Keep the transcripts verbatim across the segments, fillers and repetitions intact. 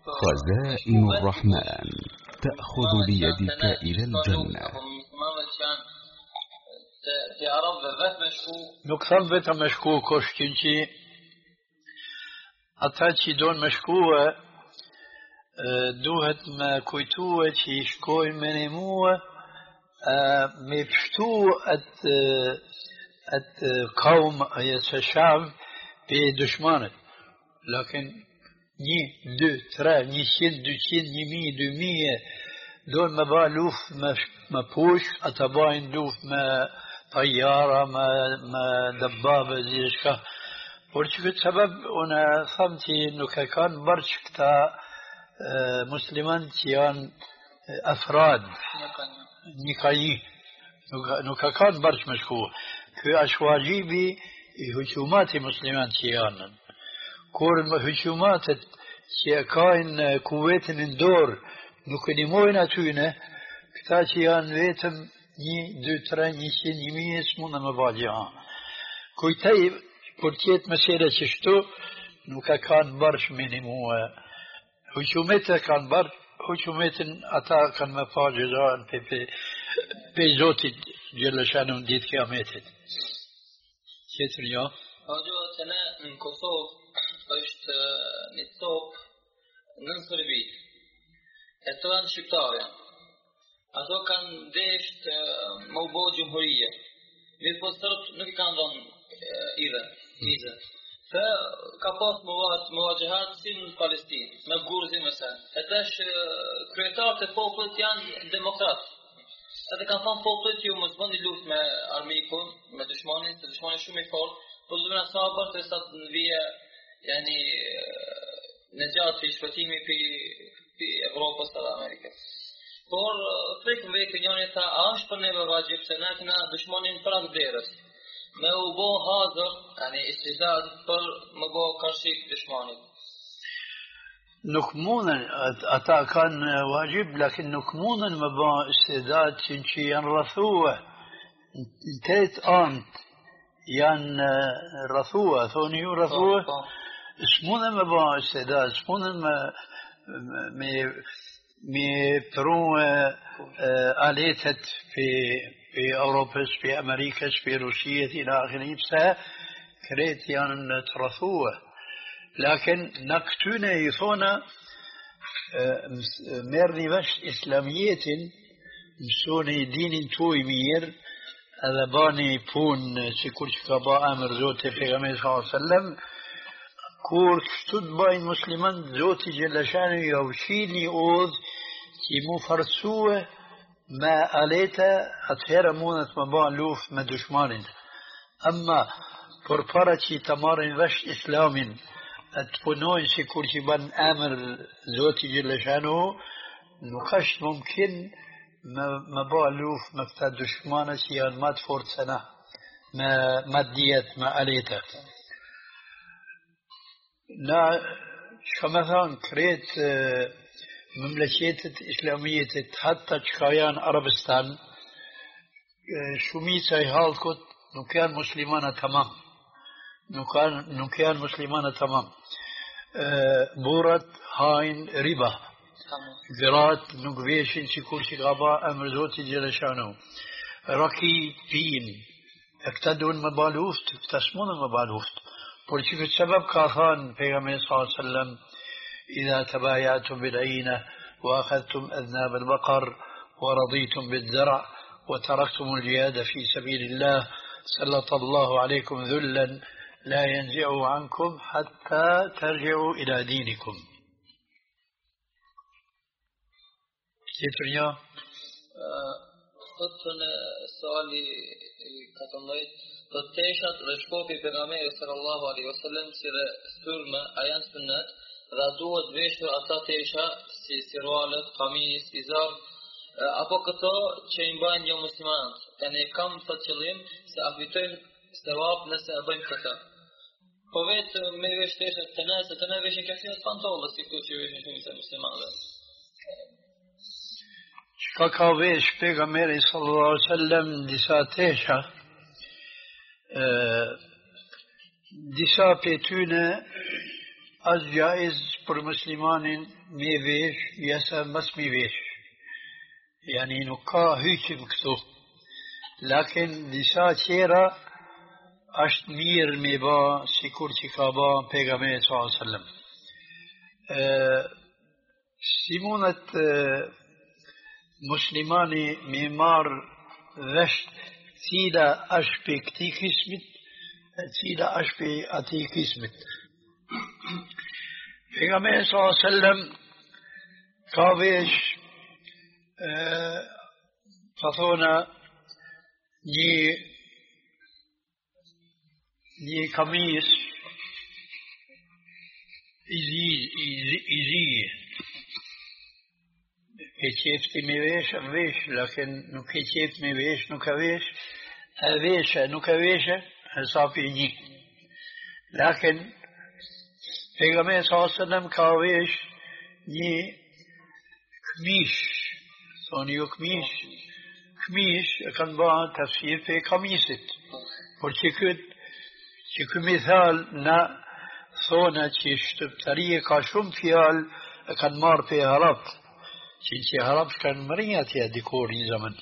خزائن الرحمن تأخذ بيدك إلى الجنة. Nuk thëmë vetëm me shku koshtin që ata që donë me shkue, duhet me kujtue që i shkojnë me një muë me pështu atë atë kaum, atë shav për dëshmanët. Lakin një, dy, tre, një qind, dy qind, një mi, dy mije donë me ba luft me, me push, ata bajnë luft me طيارة ما ما دبابة زي شكا ورشكت سبب أنا فهمتي إنه كان برش كتا مسلمان تيان أفراد نكايي إنه كان برش مشكو كي أشواجيبي هجومات مسلمان تيان كور هجومات تي كاين كويت اندور نكلموين أتوينه كتا تيان ويتم një, dy, tre, një qind, një mijë, s'muna me ba gjaha. Kujtej, kur tjetë mesele që shtu, nuk e kanë bërsh minimue. Huqumetet e kanë bërsh, huqumetin ata kanë me pa gjëzaan pe, pe, pe Zotit Gjellëshanu në ditë kiametit. Tjetër jo? Hoxho, të ne në Kosovë është një tokë në Sërbi. E të janë shqiptarja. Ato kanë desht më u bo gjumhurije. Mirë po sërbët nuk i kanë dhonë idhe, idhe. Fe ka pas më vajgjehat si në Palestinë, me gurzi me sen. E tash kryetarët e popullit janë demokratë. Edhe kanë thonë popullit ju mos bëni luftë me armikun, me dëshmonin, se dëshmonin shumë i fortë, po do të na sabër se sa të vije yani në gjatë të shpëtimi për Evropës dhe Amerikës. Por frikë me kënjoni tha, a është për neve vajgjib se ne këna dëshmonin prak derës. Me u bo hazër, yani istidat për më bo karshik dëshmonit. Nuk mundën, ata kanë vajgjib, lakin nuk mundën me bo istidat që që janë rëthua. Në tëtë antë janë rëthua, thoni ju rëthua, s'mundën me bo istidat, s'mundën me... me mi pru aletet في في أوروبا في أمريكا في روسيا إلى آخره بس كريت يعني ترثوه لكن نكتونه يثونا ميرني باش إسلامية مسوني دين توي مير هذا باني بون سيكون شكابا أمر زوتي في غمي صلى الله عليه وسلم كور كشتود باين مسلمان زوتي جلشانو يوشيني أوذ كي مو فرسوه ما أليتا أتهير مونت مبان لوف ما دشمانين أما فرفرة كي تمارن وش إسلام أتبنوين سيكور شبان أمر زوتي جلشانو نخش ممكن مبان لوف مكتا دشمانة سيان مات فورت سنة ما مادية ما أليتا لا شمثان كريت مملكات إسلامية حتى تشكايان عربستان شميسة هالكت نكان مسلمان تمام نكان نكان مسلمان تمام بورت هاين ربا ذرات نقبيشن سيكون شغابا أمر زوتي جلشانو ركي بين اقتدون مبالوفت تسمون مبالوفت ولكن السبب كاثان في صلى الله عليه وسلم إذا تبايعتم بالعينة وأخذتم أذناب البقر ورضيتم بالزرع وتركتم الجهاد في سبيل الله سلط الله عليكم ذلا لا ينزع عنكم حتى ترجعوا إلى دينكم. كيف Thot në sali katëmbëdhjetë, të teshat dhe shkopi pejgamberit sallallahu alaihi wasallam si dhe sulme a janë sunnet dhe duhet veshur ata tesha si sirvalet, kamis, izar apo këto që i mbajnë jo muslimanët. Tani kam të qëllim se afitojnë sevap nëse e bëjmë këtë. Po vetë me vesh teshat të ne, se të ne veshin këfina të pantollë, si ku që veshin shumë se muslimanëve. Ka ka vesh pejgamberi sallallahu alaihi wasallam disa tesha disa për tyne as jaiz për muslimanin me vesh, jesa mas me vesh. Yani nuk ka hyqim këtu. Lakin disa qera është mirë me ba, sikur që ka ba pejgamberi sallallahu alaihi wasallam. Si mundet muslimani me marë vesh cila është për këti kismit, cila është për ati kismit. Pejgamberi sallallahu alaihi wasallam ka vesh të thona një një kamis i zi e qefti me vesh vesh lakin nuk e qeft me vesh nuk e vesh e veshe nuk e veshe hesapi një lakin pejgamberi sallallahu alaihi wasallam ka vesh një këmish thoni ju këmish këmish e kanë ba tafsir për kamisit por që këtë që këtë mithal na thona që shtëptarie ka shumë fjal e kanë marë për harap që që harap shkanë mërinja tja dikur një zaman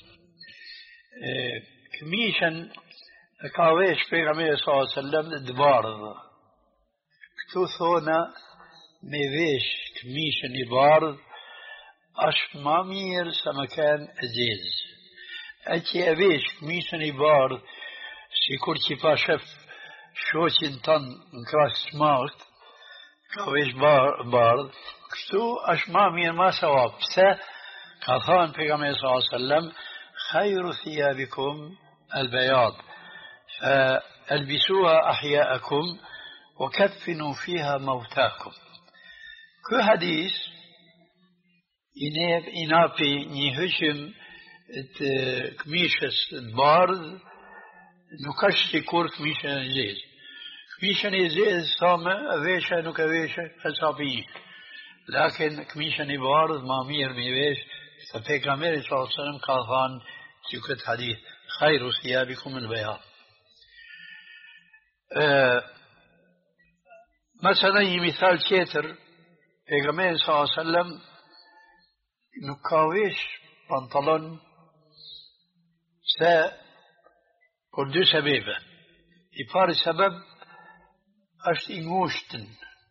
këmishën e ka vesh pejgamberi sallallahu alaihi wasallam dëbardhë këtu thona me vesh këmishën i bardhë është ma mirë sa më kanë e zezë. E që e vesh këmishën i bardhë, si kur që pa shëf shoqin tënë në krasë smartë, ka vesh bardhë, kështu është ma mirë ma sa va. Pse ka thënë pejgamberi sallallahu alaihi wasallam, khayru thiyabikum al-bayad, fa albisuha ahya'akum wa kaffinu fiha mawtakum. Ky hadis i napi një hyqim të këmishës të bardhë, nuk është sikur këmishën e zezë. Këmishën e zezë, thame, e veshe, nuk e veshe, hesapi një. Lakin këmishën e bardhë, ma mirë me vesh, se pejgamberi sallallahu alaihi wasallam ka thënë që këtë hadith, khayru thiyabikum al-bayad. Mesela një mithal tjetër, pejgamberi sallallahu alaihi wasallam nuk ka vesh pantalon se për dy sebebe. I pari sebeb është i ngushtën.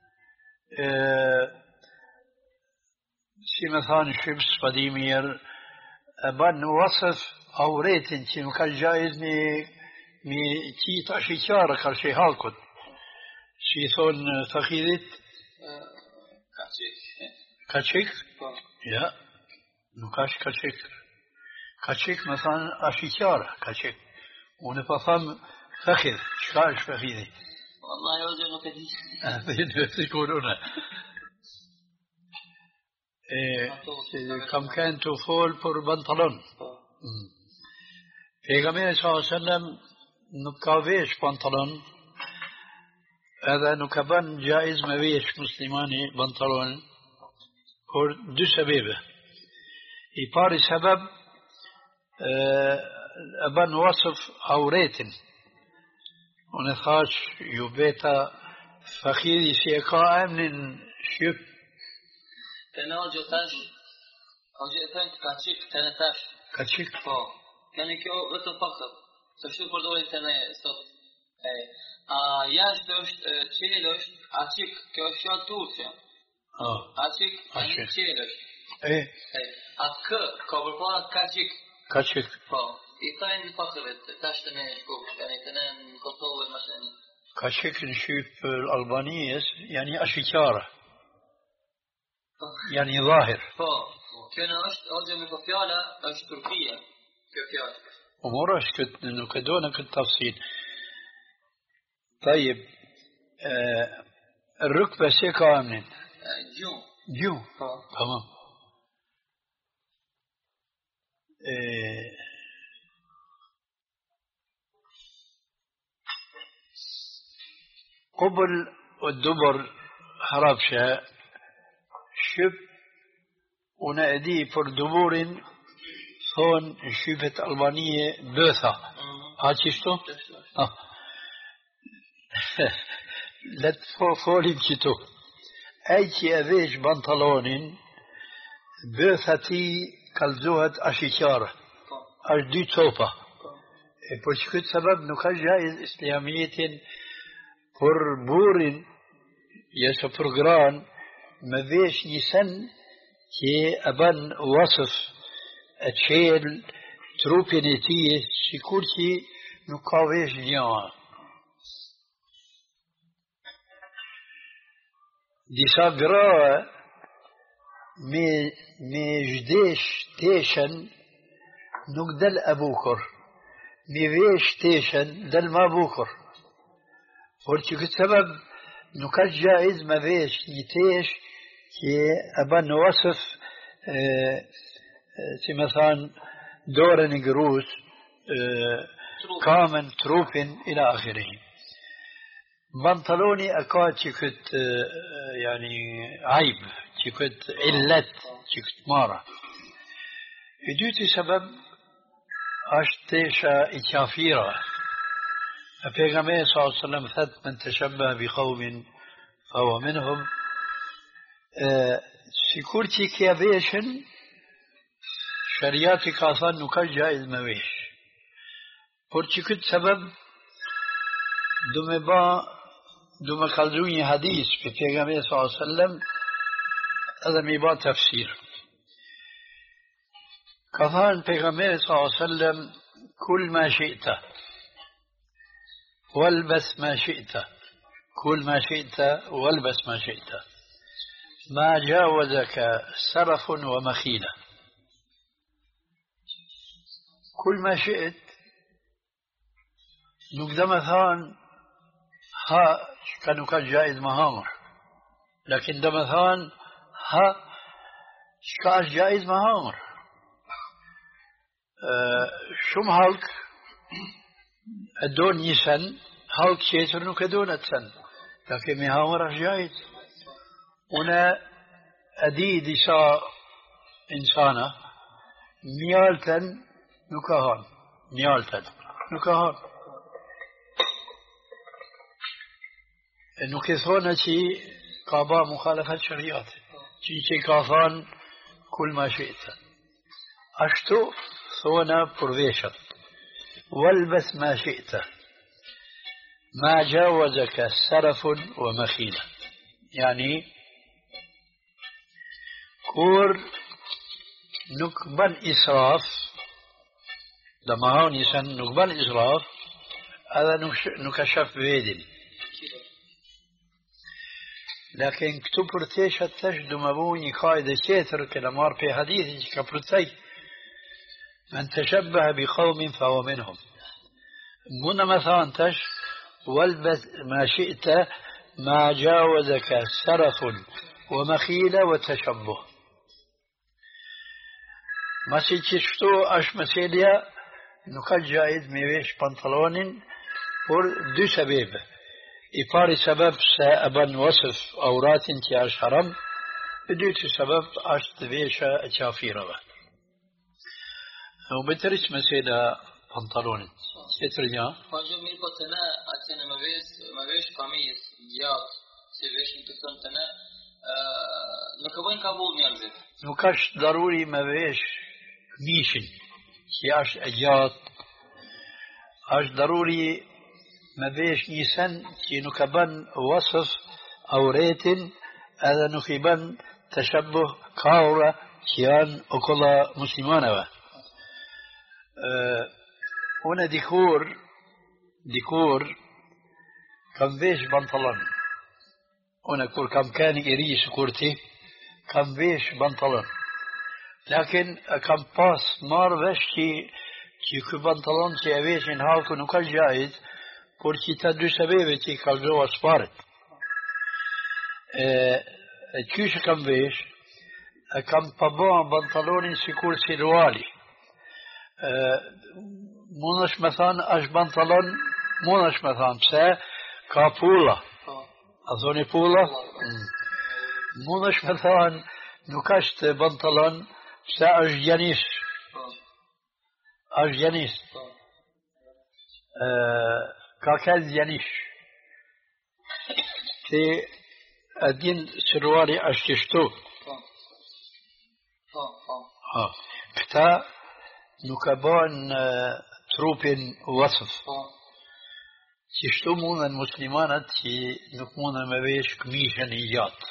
Si me thani shqipës s'padi mirë, e ban në wasëf auretin që nuk ka gjaiz me, me qita shqyqarë, ka shqy halkut. Si i thonë fakhidit? Kachik. Kachik? Ja. Nuk është kachik. Kachik me thanë ashikjara, kachik. Unë e pa thamë fakhid. Qka është fakhidi? Wallahi, o gjë nuk e di. Dhe në të kurune. Kam kënë të folë për pantalon. Pejgamberi sallallahu alaihi wasallam nuk ka vesh pantalon, edhe nuk ka ban gjaiz me vesh muslimani pantalon, për dy sebebe. I pari sebeb e ban wasëf auretin. Unë e thash, ju beta fakhidi si e ka emnin shqip. Të në ogjë tash, ogjë e thënë ka qik të në tash. Ka qik? Po, keni kjo vetëm fakhër. Se shtu përdorin të në sot. A jashtë është qelë është, a qik, kjo është fjallë turqë. A qik, a një qelë është. E? A kë, ka përpara ka qik. Ka qik. Po, i thajnë në fakhëve, tash të në shkuk, yani të në në Kosovë e mashani. Ka qik në Shqip Albanijes, yani ashikjara. Yani dhahir. Po, kjo në është, ose me po fjala, është Turkia, kjo fjala. Umur është këtë, nuk e do në këtë tafsin. Tajib, rrukbe se ka emnin? Gju. Gju? Po. Tamam. قبل والدبر حرابشة شب ونأدي پر دبورين ثون شبت ألبانية بوثا هاتشتو؟ لا تفولي بجتو أيتي أفيش بنطلون بثتي كالزوهت أشيكارة أجدي توبة por këtë sebeb nuk ka gjaiz islamiyetin për burin jesë për gran me vesh një sen që e bën wasf e qel trupin e tij sikur që nuk ka vesh gjë. Disa gra me me zhdesh teshen nuk del e bukur. Me vesh teshen del ma bukur. Por që këtë sebeb nuk është gjaiz me vesh një tesh që e bën wasf si me thanë dorën e grus, kamën, trupin, ila akhiri. Pantaloni e ka që këtë yani ajb, që këtë illet, që këtë mara. I dyti sebeb është tesha i qafira. Pejgamberi sallallahu alaihi wasallam thot men tashabbaha bi qaumin fa huwa minhum. Sikur që kja veshin shariati ka thënë nuk është gjaiz me vesh. Por që këtë sebeb du me ba du me kallëzu një hadis për pejgamberi sallallahu alaihi wasallam edhe me ba tafsir. Ka thënë pejgamberi sallallahu alaihi wasallam kul ma shi'ta والبس ما شئت كل ما شئت والبس ما شئت ما جاوزك سرف ومخيلة. كل ما شئت نقدم ثان ها كانوا كان جائز مهامر لكن دمثان ها كاش جائز مهامر أه شو مهالك أدون يسن هالك شيتر نو كدون أتسن لكن مهامر جائز. هنا أديد إساء إنسانة ميالتن نكهان ميالتن نكهان نكثونا شي قابا مخالفة شريعة شي شي كافان كل ما شئت أشتو ثونا بروفيشن والبس ما شئت ما جاوزك سرف ومخيلة يعني كور نكبن إسراف لما هون يسن نكبن إسراف هذا نكشف بيدن لكن كتب برتيشة تجد مبوني قاعدة كثر كلمار في حديث كبرتي من تشبه بقوم فهو منهم. من مثلا تش والبس ما شئت ما جاوزك سرف ومخيلة وتشبه. ما سيتشفتو أش مسيليا نكال جائز ميويش بنطلون por dy sebebe. I pari sebeb se e bën wasf auratin që është haram, i dyti sebeb është vesha e qafirave. وبترش مسيلة بنطلون سترنيا فاجو مير بتنا أتنا مبيس مبيش قميص جات سيفيش انتكتون تنا نكبين قبول نيرزت نكاش ضروري مبيش ميشن كياش أجات أش ضروري مبيش نيسان كي نكبن وصف أو ريتن هذا نكبن تشبه كاورا كيان أكلا مسلمانة هنا ديكور ديكور كم فيش بنطلون هنا كور كم كان إريش كورتي كم فيش بنطلون لكن كم باس مار فيشتي كي كو بنطلون تي أفيش إن هالكو نكال جائز كورتي تدو سبيبه تي كالجوا سبارت كيش كم فيش كم بابان بنطلون سيكور سيروالي مونش مثلا اش بنطلون مونش مثلا pse ka pulla a thoni pulla mundësh me thon nuk është pantalon pse është gjanish është gjanish ka kaz gjanish ti أدين سروالي أشتشتو Po. Po, po. ها كتا نكبان تروبين وصف Po. Qishtu mundën muslimanat që nuk mundën me vesh këmishën i gjatë.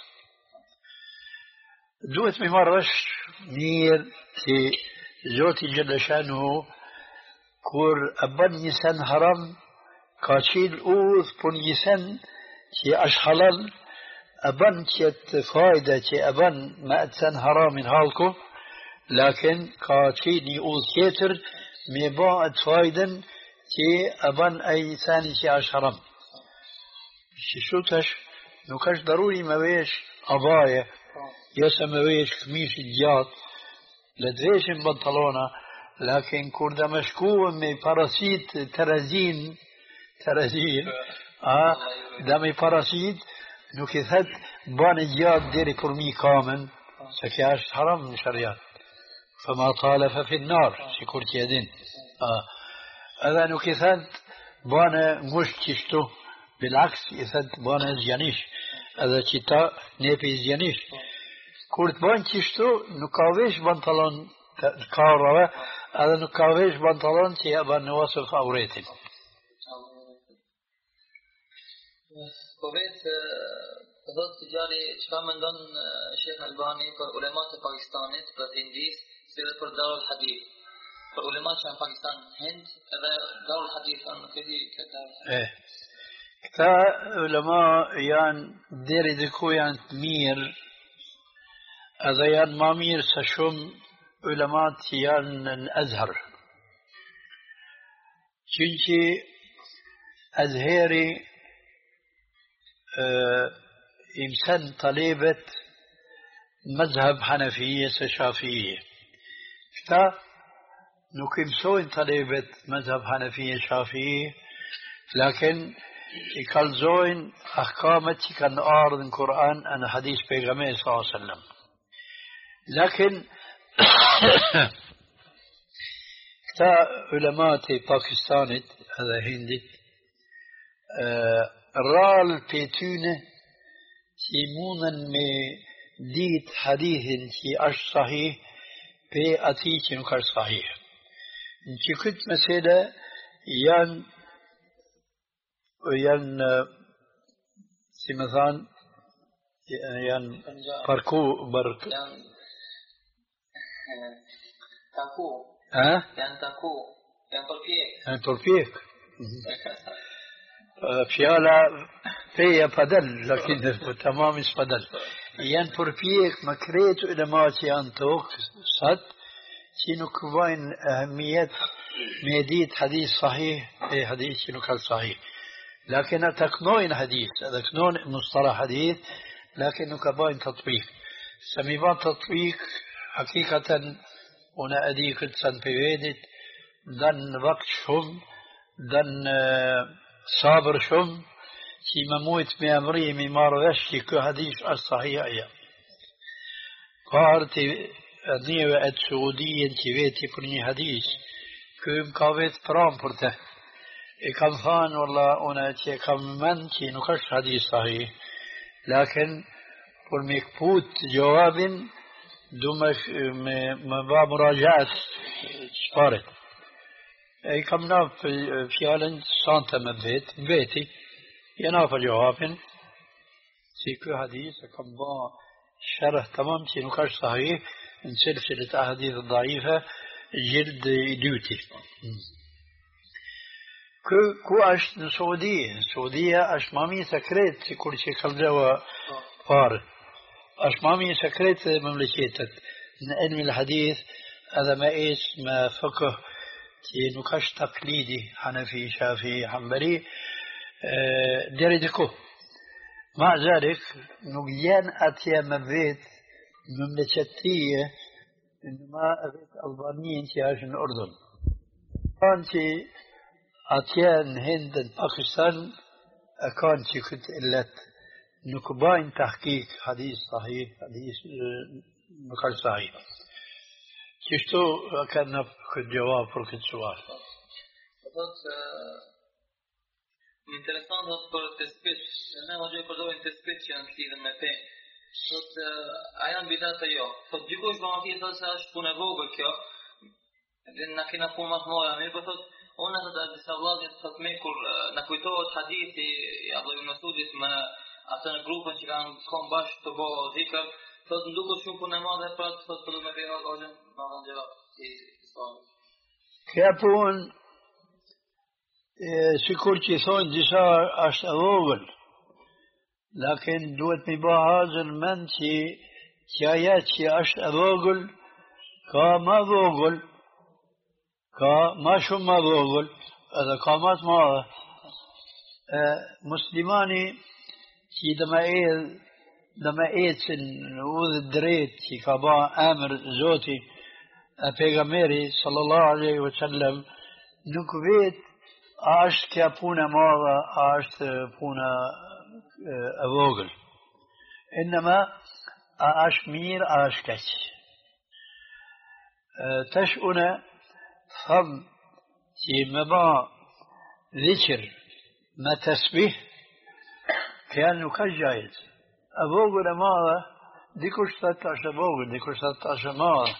Duhet me marrë vesh mirë që Zoti Gjellëshanu kur e bën një sen haram ka qilë udhë për një sen që është halal e bën që të fajda që e bën me atë sen haramin halko lakin ka qilë një udhë tjetër me ba atë fajden që e bën ai sani që është haram. Që shutash nuk është daruri me vesh abaje, jo se me vesh këmishit gjatë, le të veshim pantalona, lakin kur dhe me shku me parasit të razin, të razin, a, dhe me parasit, nuk i thet bane gjatë deri kur mi kamen, se kja është haram në shariat. Fëma tale fe finnar, si kur që edin. Edhe nuk i thënë bane ngusht qishtu, bilaks i thënë bane zjanish, edhe që ta nepi zjanish. Kur të banë qishtu, nuk ka vesh bantalon të karrave, edhe nuk ka vesh bantalon që ja banë në wasëf auretin. Po vetë, të thotë të gjari, që ka me ndonë Shekh Albani për ulemat e Pakistanit, për të indis, si dhe për Darul Hadith. Për ulemat që në Pakistan Hind, edhe Darul Hadith, në këti këtë Darul Hadith. Eh, këta ulema janë, deri diku janë të mirë, edhe janë ma mirë se shumë ulemat që janë në Azhar. Qënqi Azheri imsen talebet مذهب حنفية شافعية. كتا nuk i mësojnë talebet mëzhab Hanefije Shafi'i, lakin i kalzojnë ahkamet që kanë ardhur në Kur'an e në hadith pejgamberi sallallahu alaihi wasallam. Lakin këta ulemat e Pakistanit edhe Hindit rralë për tyne që mundën me ditë hadithin që është sahih për ati që nuk është sahih. Në që këtë mesele janë, janë, si me thanë, janë parku, bërk... Janë taku. Ha? Janë taku. Janë përpjek. Janë përpjek. Fjala feja padel, lakin tamam ispadel. Janë përpjek më kretu ulema që janë tokë, satë, që nuk vajnë ahamijet me ditë hadith sahih e hadith që nuk është sahih. Lakin ata knojnë hadith, edhe knojnë mustara hadith, lakin nuk e bajnë të tëpik. Se mi ba të tëpik, hakikaten, unë e di këtë sa në pëvedit, danë vakt shumë, danë sabër shumë, që më mujtë me emri, mi marrë vesh që kë hadith është sahih aja. Parti njëve e të Saudijen që veti për një hadith, këm ka vetë pram për te. E kam thanë, valla, une që kam men që nuk është hadith sahih, lakin për me këput gjawabin, du me, me, me ba murajat shparet. E kam naf fjallën sante me vetë, veti, e naf gjawabin, si kë hadith e kam ba شرح تمام që nuk është sahih në silsilet ahadith dhaife gjild i dyti. Kë ku është në Saudi? Saudia është mami sekret që kur që kalzëva parë. është mami sekret e memleketet në ilmi l-hadith edhe me is me fëkëh që nuk është taklidi Hanefi, Shafi, Hanbali deri diku. مع ذلك نجيان أتيا مبيت مملكتية إنما أبيت ألبانيين تياش الأردن كانت أتيان هند باكستان كانت كنت إلت نكباين تحقيق حديث صحيح حديث مقال صحيح كشتو كان في الجواب في السؤال interesant është për të spit, ne hoxhë përdorin të spit që janë të lidhur me pe. Thotë a janë bidat jo. Thotë dikush më aty thotë se është punë e vogël kjo. Dhe na kena punë më të mëdha, mirë po thotë unë ato disa vëllezër thotë me kur na kujtohet hadithi i Abdullah ibn Mas'udit me atë në grupin që kanë shkon bashkë të bëjë zikr, thotë nduket shumë punë e madhe për atë thotë për me bëjë hoxhën, ma kanë gjëra si thonë. Kjo punë sikur që thonë disa është e vogël, lakin duhet mi ba hazër mend që që aja që është e vogël ka ma vogël, ka ma shumë ma vogël, edhe ka ma të madhe. Muslimani që dhe me edh, dhe me ecën në udhë drejt që ka ba emër Zoti e pejgamberi sallallahu alaihi wa sallam, nuk vet a është kja punë e madhe, a është punë e vogël. Innema a është mirë, a është keq. Tash une thëmë që me ba dhikr me tasbih, kja nuk është gjajz. E vogël e madhe, dikush thëtë është e vogël, dikush thëtë është e madhe.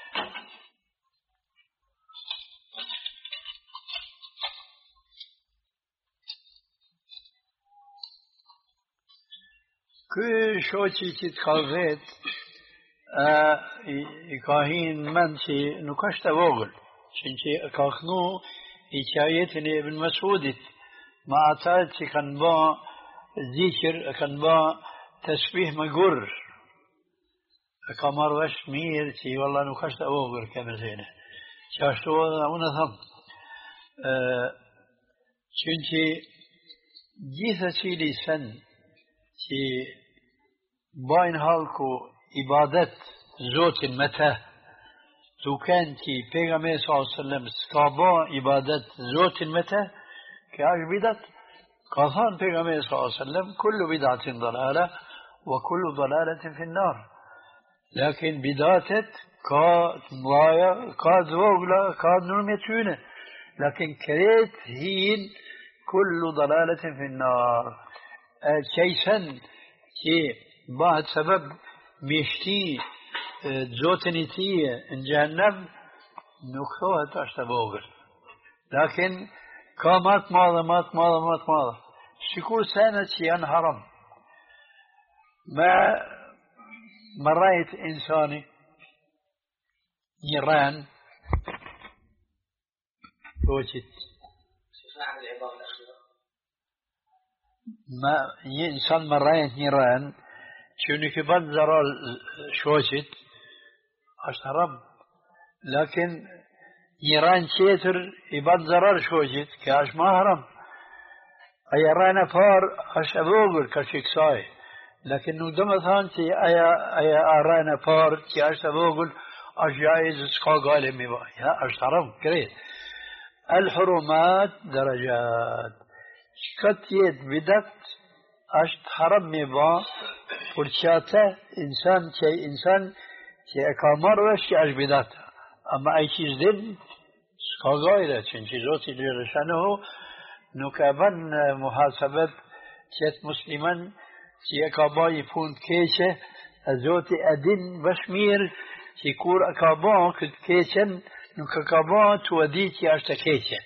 Ky shoqi që të ka vetë, i, i ka hinë mend që nuk është e vogël, që që ka kënu i qajetin e Ibn Mas'udit, ma ata që kanë ba zikr, kanë ba tasbih me gurr. E ka marrë vesh mirë që valla nuk është e vogël ke mëzene. Që ashtu edhe unë thëmë, që që gjithë cili sen që bajnë halku ibadet Zotin me te, duken që pejgamberi sallallahu alaihi wasallam s'ka ba ibadet Zotin me te, kjo është bidat. Ka thënë pejgamberi sallallahu alaihi wasallam, kullu bidatin dalala, wa kullu dalalatin fi an-nar. Lakin bidatet ka të mëdha, ka të vogla, ka të numër tyne. Lakin kret hin kullu dalalatin fi an-nar. Qejsen që bëhet sebeb mishti Zotin i tije në gjennem, nuk thohet është e vogël. Lakin ka matë madhe, matë madhe, matë madhe. Shikur senet që janë haram. Me më rajt insani një ren qoqit. ما إنسان مرين نيران شو نكبات زرار شوشت أشترب لكن نيران شيتر يبات زرار شوشت كاش ما هرم أي رانا فار أش أبوغر كشيك ساي لكن نودم ثانتي أي أي رانا فار كاش أبوغر أش جايز سكا قال ميبا يا أشترب كريت الحرمات درجات شكتيت بدت أشت حرم مبا فرشاته إنسان شيء إنسان شيء كامر وش أش بدت أما أي شيء زين سكاغايرة شنشي زوتي لرشانه نكابن محاسبة شيء مسلمان شيء كابا يفون كيشه زوتي أدين بشمير شيء كور أكابا كت كيشن نكابا توديتي أشت كيشه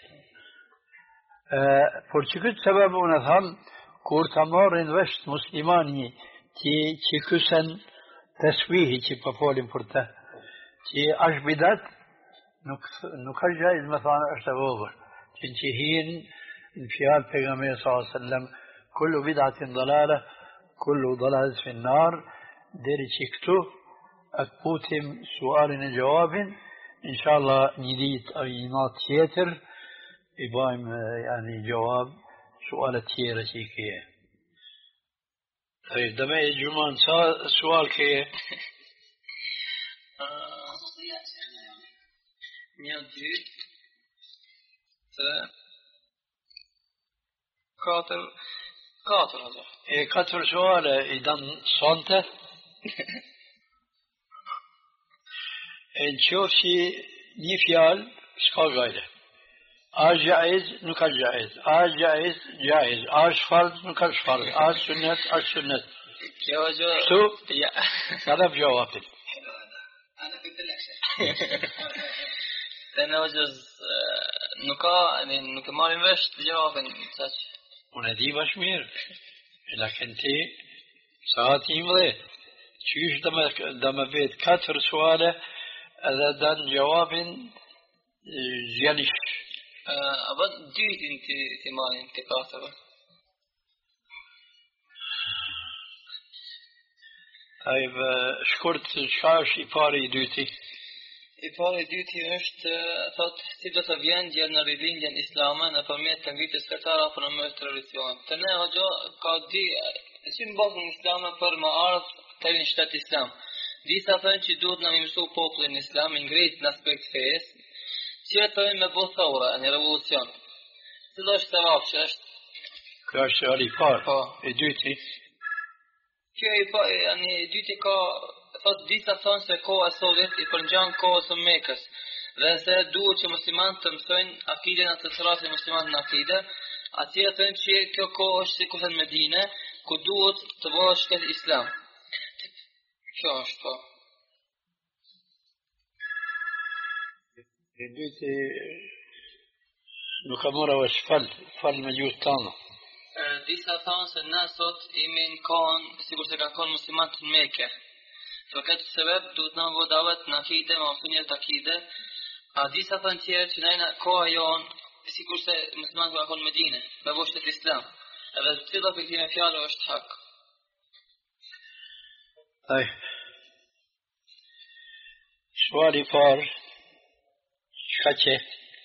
por që këtë sebeb unë e thamë, kur të marrin vesh muslimani që, që kësen të svihi që për folim për të, që është bidat, nuk, nuk është gjajz me thanë është e vogër, që që hinë në fjallë pejgamberi sallallahu alaihi wasallam, kullu bidatin dalale, kullu dalalet finnar, deri që këtu, atë putim sualin e gjawabin, inshallah një dit a një natë tjetër, يبايم يعني جواب سؤال كثير شيء كيه. طيب دم يجمعون سؤال كيه. نيجي كاتر كاتر هذا. إيه كاتر سؤال إذا صنته. إن شوف شيء نفيال شقا غيره. آج جائز نكال جائز آج جائز جائز آج فرض نكال فرض آج سنة آج سنة شو هذا بجوابي أنا قلت لك شيء أنا وجز نكا يعني نكا ما ينفشت جواب إنساش وندي بشمير لكن تي ساعتي ملي شوش دم دم بيت كثر سؤاله هذا دان جواب زيانش أبد ديت أنت تمان أنت كاتبه طيب شكرت شاش إباري دوتي إباري دوتي هشت ثات تبدأ بيان ديالنا ريلين ديال إسلاما نفهمية تنقيت السكتارة فنمر تروريسيون تنا هجا قادي سين بعض الإسلام فرما عارف تبين شتات إسلام دي سافن شدود نميمسو بوبل الإسلام in great aspect face شيء تبين مبو ثورة يعني ريفولوسيون تلاش سباب شاشت كاش سؤالي بار دوتي Kjo yani dyti ka thot disa thonë se koha e Sovjet I përngjan kohës së Mekës dhe se duhet që muslimanët të mësojnë akiden atë të rrasë muslimanët në akide, atje thënë që kjo kohë është si kohë në Medine, ku duhet të bëhet shtet islam. Kjo është po. E dyti nuk ka mora është fal, fal me gjuhë tonë. Disa thonë se ne sot imi në kohën, sikur se ka kohën muslimanët në Mekë. Për këtë sebeb duhet na vë davet në akide, me mësuar të akide. A disa thonë tjerë që ne koha jon, sikur se muslimanët ka kohën në Medinë, me vështet islam. Edhe cila për këtyre fjalë është hak. Ai. Suali parë çka që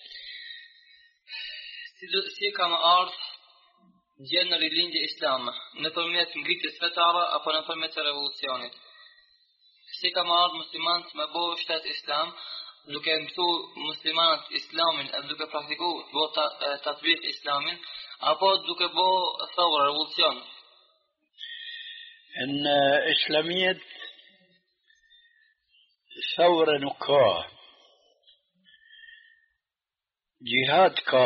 si si ka më ardhur gjë në rilindje islame, në përmjet ngritjes fetare apo në përmjet revolucionit. Si ka më ardhur muslimanët me bo shtet islam, duke mësu muslimanët islamin e duke praktiku bo tatbik islamin, apo duke bo thawra, revolucion. Në islamiet thawra nuk ka, jihad ka.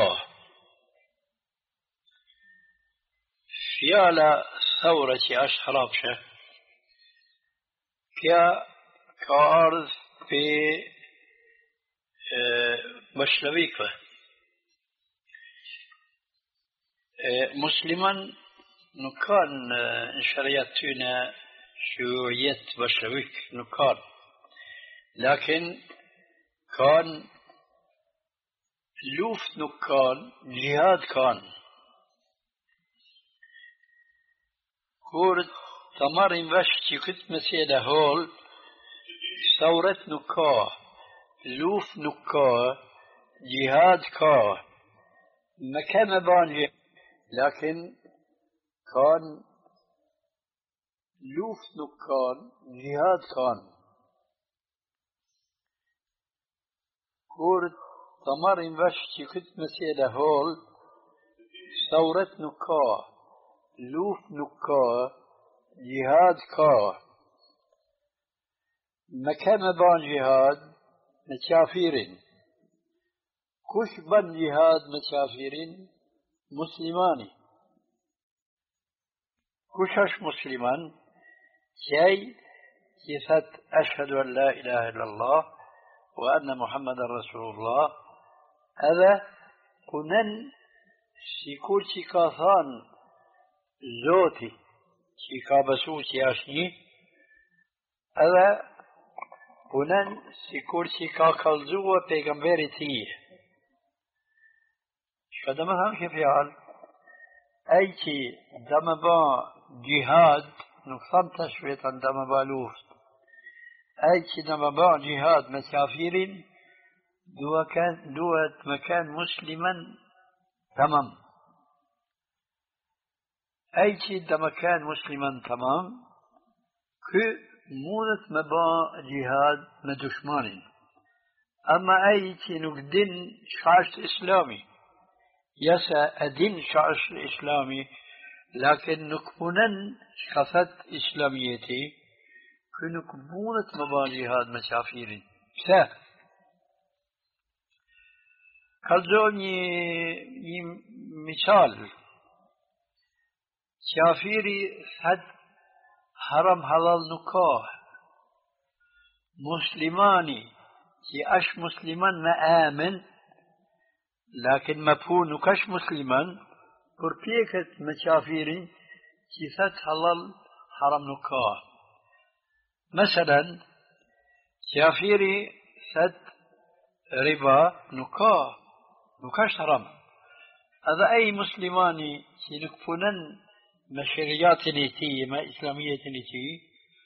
Fjala thawra që është harapshe, kja ka ardhë për bashkëvikve. Musliman nuk kanë në shariat tyne shujet bashkëvik, nuk kanë. Lakin kanë luft nuk kanë, jihad kanë. Kur të marrim vesh që këtë mesele hol, thawret nuk ka, luft nuk ka, jihad ka, me ke me ban jihad, lakin kan luft nuk kan, jihad kan. Kur të marrim vesh që këtë mesele hol, thawret nuk ka, luft nuk ka, jihad ka. Me ke me ban jihad me qafirin. Kush ban jihad me qafirin? Muslimani. Kush është musliman? Qaj që thët ashhadu an la ilaha illallah wa anna Muhammadan Rasulullah, edhe kunen sikur që ka thanë Zoti që ka besu që është një, edhe punen sikur që ka kallëzua pejgamberi ti. Shka dhe me thamë që fjallë, ai që dhe me ba gjihad, nuk thamë të shvetën dhe me ba luft, ai që dhe me ba gjihad me kafirin, duhet me kanë musliman tamam. أي شيء دم كان مسلما تمام كي مونت مبا جهاد مدشمان أما أي شيء نقدن شعش إسلامي يسا أدين شعش إسلامي لكن نكمنن شخصت إسلاميتي كي نكمونت مبا جهاد مسافيرين سا kalzoni një misal. Kafiri thët haram halal nuk ka. Muslimani që është musliman me amen, lakin me punë nuk është musliman, përpjeket me kafirin që thët halal haram nuk ka. Mesela, kafiri thët riba nuk ka, nuk është haram. Edhe ai muslimani që nuk punon me shariatin e tij, me islamiyetin e tij,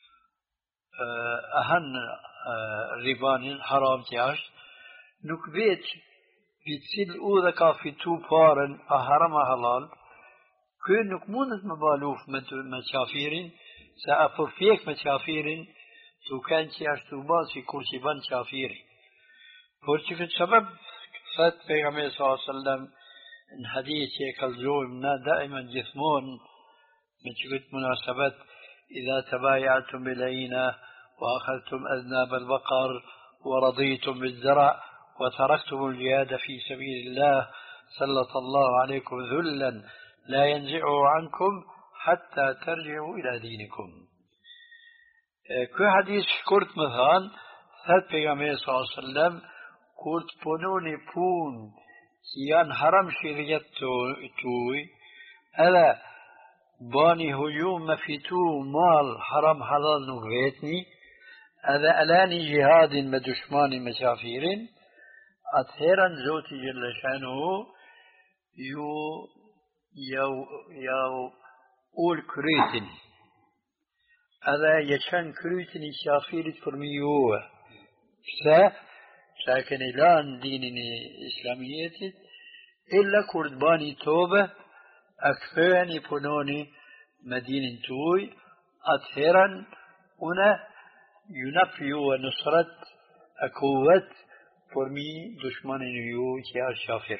ahan ribanin haram që është, nuk vet i cil u dhe ka fitu parën a haram a halal, ky nuk mundet me baluf me, me kafirin, se a përfjek me kafirin, tu kanë që ashtu ba si kur që ban kafiri. Por që këtë sebeb, thët pejgamberi sallallahu alaihi wasallam në hadith që e kalzojmë na daiman gjithmonë من شكت مناسبات إذا تبايعتم بالعينة وأخذتم أذناب البقر ورضيتم بالزرع وتركتم الجهاد في سبيل الله سلط الله عليكم ذلا لا ينزعه عنكم حتى ترجعوا إلى دينكم. كو حديث شكرت مثلا ثلاث پیغمبر صلى الله عليه وسلم كورت بونوني بون سيان حرم شريعت توي ألا باني هجوم مفيتو مال حرام حلال نغيتني هذا ألاني جهاد مدشمان مسافير أطهرا زوتي جل شانه يو يو يو أول كريتن هذا يشان كريتن شافير فرميوه فا لكن الآن دينني إسلاميتي إلا كردباني توبة أكفاني بنوني مدينة توي أطهرا هنا ينفي ونصرت أكوت فرمي دشمن يو يا شافر.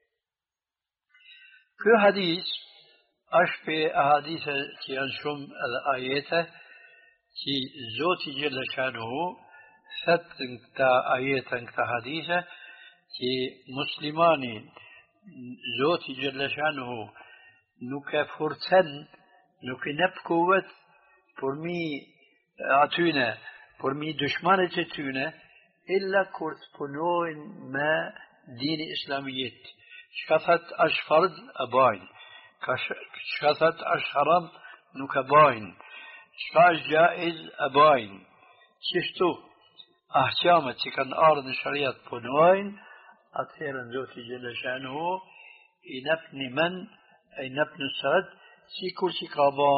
في حديث أشبه أحاديث في أنشم الآيات في زوتي جل شانه ثت تا آيات تا حديثة في مسلماني زوتي جل شانه nuk e forcen, nuk i nep kovet për mi atyne, për mi dëshmanet e tyne, illa kur të punojnë me dini islamijit. Shka thët është fard, e bajnë. Shka thët është haram, nuk e bajnë. Shka është jaiz, e bajnë. Qishtu, ahqamet që kanë ardhë në shariat punojnë, atëherën Zoti Gjelle Shanuhu i nepni men أي نبني السرد سيكون شكابا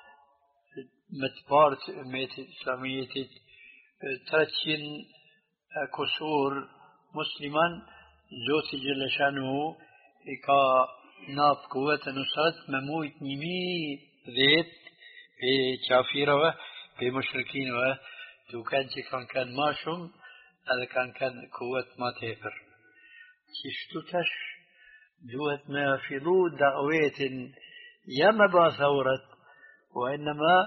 متبارت أمية إسلامية ترتين كسور مسلما زوتي جل شانه إكا ناب قوة نصرت مموت نمي ذات في كافيرة في مشركين تو كان كان كان ماشم هذا كان كان قوة ما تهفر كيشتو تش دوت ما في ذو دعوات يما باثورت وإنما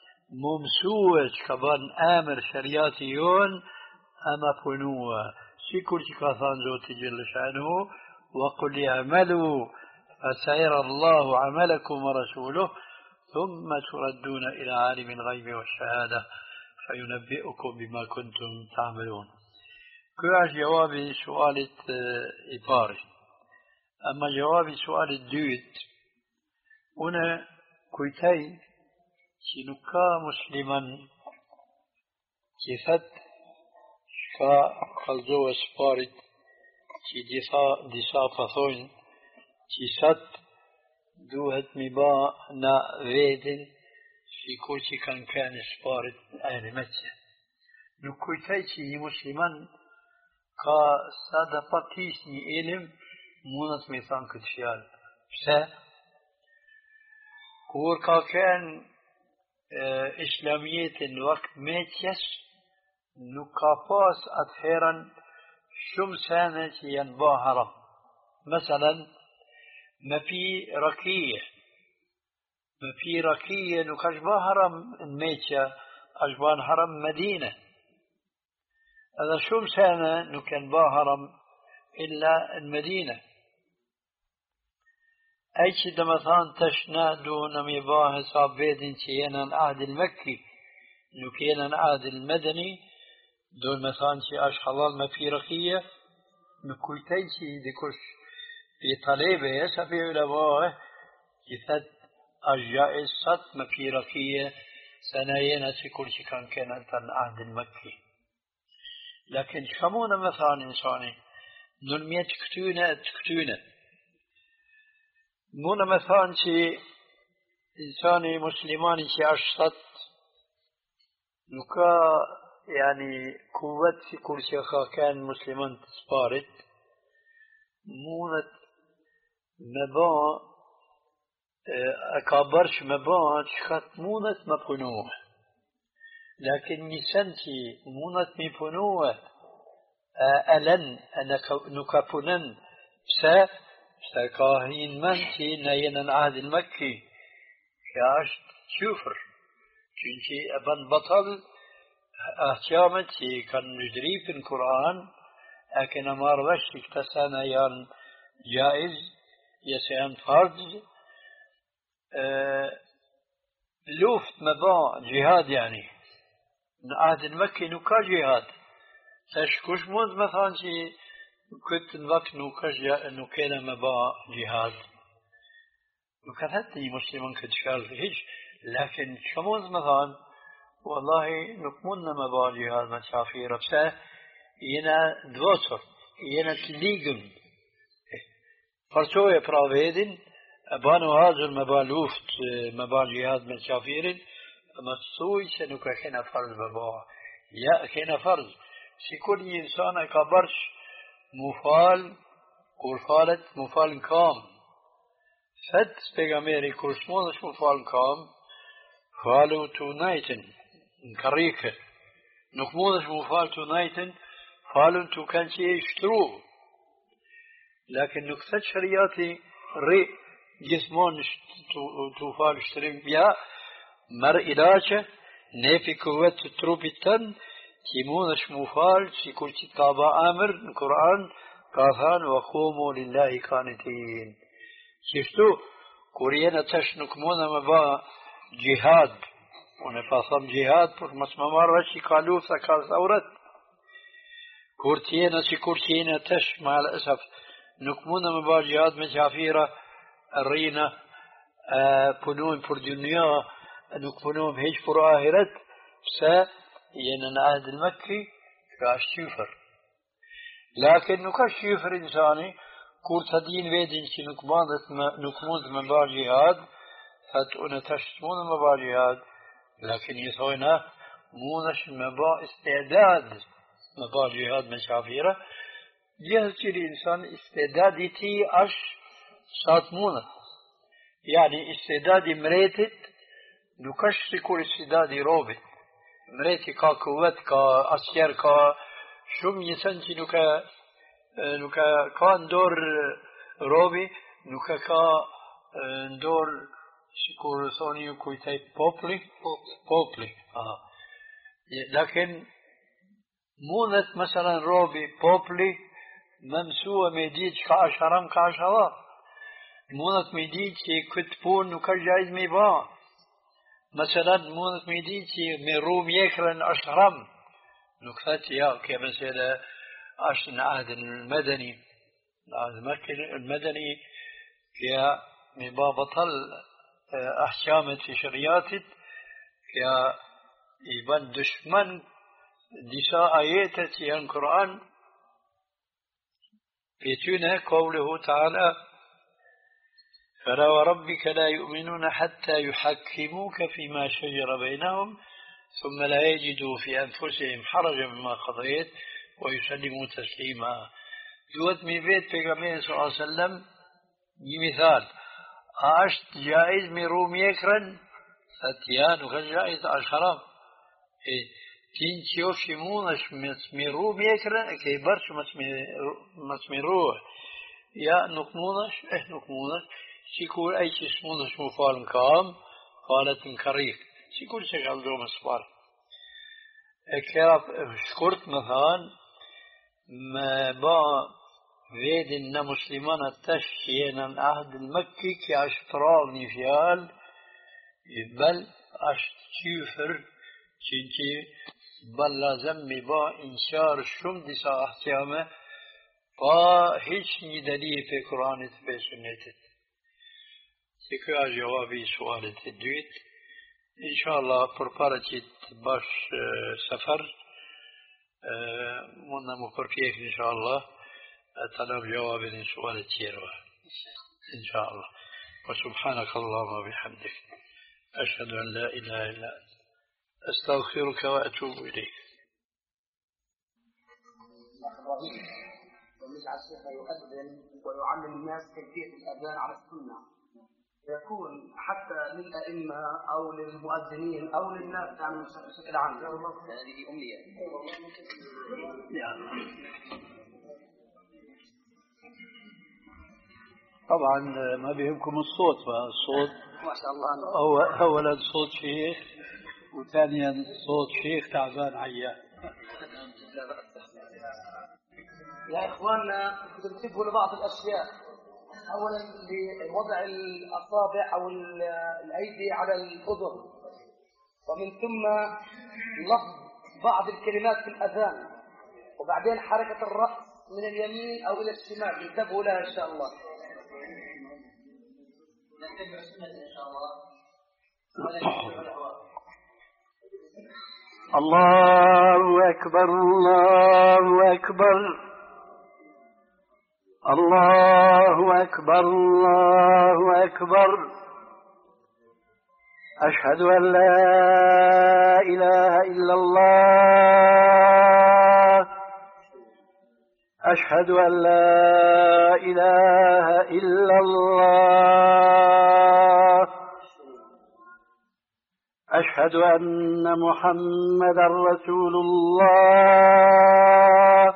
ممسوج كبان آمر شرياتيون أما فنوة سيكول شكاثان زوتي جل شأنه وقل يعملوا فسيرى الله عملكم ورسوله ثم تردون إلى عالم الغيب والشهادة فينبئكم بما كنتم تعملون. كواش جوابي سؤال إباري. أما جوابي سؤال الدوت هنا كويتاي شنكا مسلما كيفت شكا خلزو اسبارت كي دفا دسا فثوين كي ست دوهت مبا نا ويدن في كوتي كان كان اسبارت أهل مكة نكويتاي شي مسلما كا سادة بطيسني إلم مونت ميثان كتشيال بسا كور كا كان اه إسلامية وقت ميتيس نكافاس أطهيرا شم سانة ينباهرة مثلا ما في ركية ما في ركية نكاش باهرة ميتيا أجبان حرم مدينة هذا شم سانة نكن باهرة إلا المدينة أي شيء دمثان تشنا دون مباه صابيد شيئا العهد المكي نكينا العهد المدني دون مثلا شيء أش حلال ما في رقية نكويتي شيء ديكوش في طلبة سفي علماء يثد الجائز صد ما في رقية سنين كل شيء كان كانت العهد المكي لكن شمونا مثلا إنساني نلمية تكتونة تكتونة مونا مثلا شيء إنساني مسلماني شيء أشصد نكا يعني قوة في كل شيء كان مسلمان تسبارت مونت مبا أكابرش مبا شخت مونت مبنوه لكن نسنتي مونت مبنوه ألن نكابنن سا سكاهين منتي نين العهد المكي كاش شوفر كنتي أبن بطل أحكامتي كان مجري في القرآن لكن ما رغشت اكتسانا يان جائز يسيان فرض أه لوفت مبا جهاد يعني عهد المكي نكا جهاد تشكوش موز مثلا شي كنت الوقت نكاش نكينا مبا جهاد وكانتني مسلما كتشكال فيش لكن شموز مثلا والله نكملنا مبا جهاد متشافير بسا ينا دوتر ينا تليقن فرسوية براويدن أبانو هذا المبا لوفت مبا جهاد متشافير متصوي سنوكا كنا فرض مبا يا كنا فرض سيكون إنسان كبرش مفال كورفالت مفال كام فد بيغاميري كورسمونش مفال كام فالو تو نايتن كريكة نخمونش مفال تو نايتن فالو تو كان شيء يشتروه لكن نكتت شرياتي ري جسمون تو فال اشتري بيا مر إلاجة نفي قوة تروبيتن كيمونش مفال سيكون تتابع أمر القرآن قاثان وقوموا لله قانتين شفتو كوريانا تشنك مونا مبا جهاد ونفاصم جهاد پر مسممار رشي قالوف سكال ثورت كورتينا سي كورتينا تش مع الأسف نكمونا مبا جهاد مجافيرة الرينا بنون پر دنيا نكمونهم هيج پر آهرت سا ين العهد المكي كاش شوفر لكن نكاش شوفر إنساني كورت دين ويدين شي نكمانت نكموند من بار جهاد فتؤنا تشتمون من بار جهاد لكن يسوينا مونش مبا استعداد مبا جهاد من شافيرة يهجر الإنسان استعدادتي أش ساتمونة يعني استعدادي مريتت نكاش تكون استعدادي روبت مريتي كا قوت كا أسير كا شم يسنتي نكا نكا كان دور روبي نكا كا دور شكور ثاني كويتاي بوبلي بوبلي آه لكن مونت مثلا روبي بوبلي ممسوة ميديج كاشرم كاشوا مونت ميديج كتبون نكا جايز ميبا مثلا مونت ميديج مروم يكرن أشرم نكتات يا كمثلا عشان العهد المدني العهد المدني يا من باب بطل أحكام في شريعة يا يبان دشمن دساء آيات في القرآن بيتنا قوله تعالى فلا وربك لا يؤمنون حتى يحكموك فيما شجر بينهم ثم لا يجدوا في أنفسهم حرجا مما قضيت ويسلموا تسليما يوت من بيت پیغمبر صلى الله عليه وسلم بمثال عشت جائز من روم يكرن فتيان وخل جائز عشرة تين تشوف يمونش من روم يكرن كي برش مسمي روح يا نقمونش اه نقمونش سيكون اي تسمونش مفال كام قالت كريك سيكون شغال دوم اسفار كيف شكرت مثلا ما با vedin në muslimanat tash që jenë në ahdin Mekki, që është prallë një fjalë, i bel është qyfër që që bel lazem mi ba inqarë shumë disa ahkame, pa hiç një dalil për Kuranit për Sunnetit. Si kjo është jawabi i sualit të dytë. Inshallah përpara që të bash safar, mund në më përpjek inshallah طلب جواب لسؤال التيروه إن شاء الله. وسبحانك اللهم وبحمدك أشهد أن لا إله إلا أنت أستغفرك وأتوب إليك. ومجعل الشيخ يؤذن ويعلم الناس كيفية الأذان على السنة، يكون حتى للأئمة أو للمؤذنين أو للناس يعني بشكل عام. هذه أمنية. طبعا ما بيهمكم الصوت، فالصوت ما شاء الله هو أولا صوت شيخ، وثانيا صوت شيخ تعبان عيان. يا إخواننا تنتبهوا لبعض الأشياء. أولا لوضع الأصابع أو الأيدي على الأذن، ومن ثم لفظ بعض الكلمات في الأذان، وبعدين حركة الرأس من اليمين أو إلى الشمال. انتبهوا لها إن شاء الله. نتبع السنة إن شاء الله. الله أكبر الله أكبر الله أكبر الله أكبر. أشهد أن لا إله إلا الله. أشهد أن لا إله إلا الله. أشهد أن محمدا رسول الله.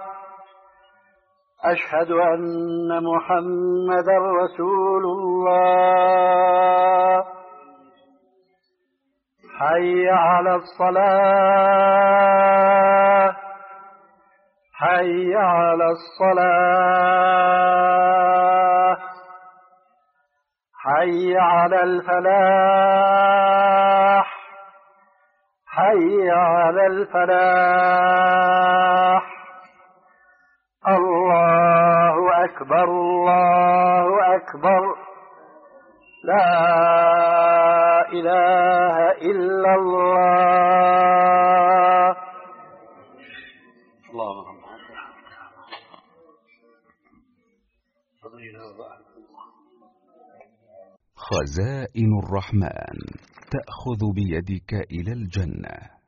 أشهد أن محمدا رسول الله. حي على الصلاة حي على الصلاة حي على الفلاح حي على الفلاح. الله أكبر الله أكبر. لا إله إلا الله. اللهم خزائن الرحمن تأخذ بيدك إلى الجنة.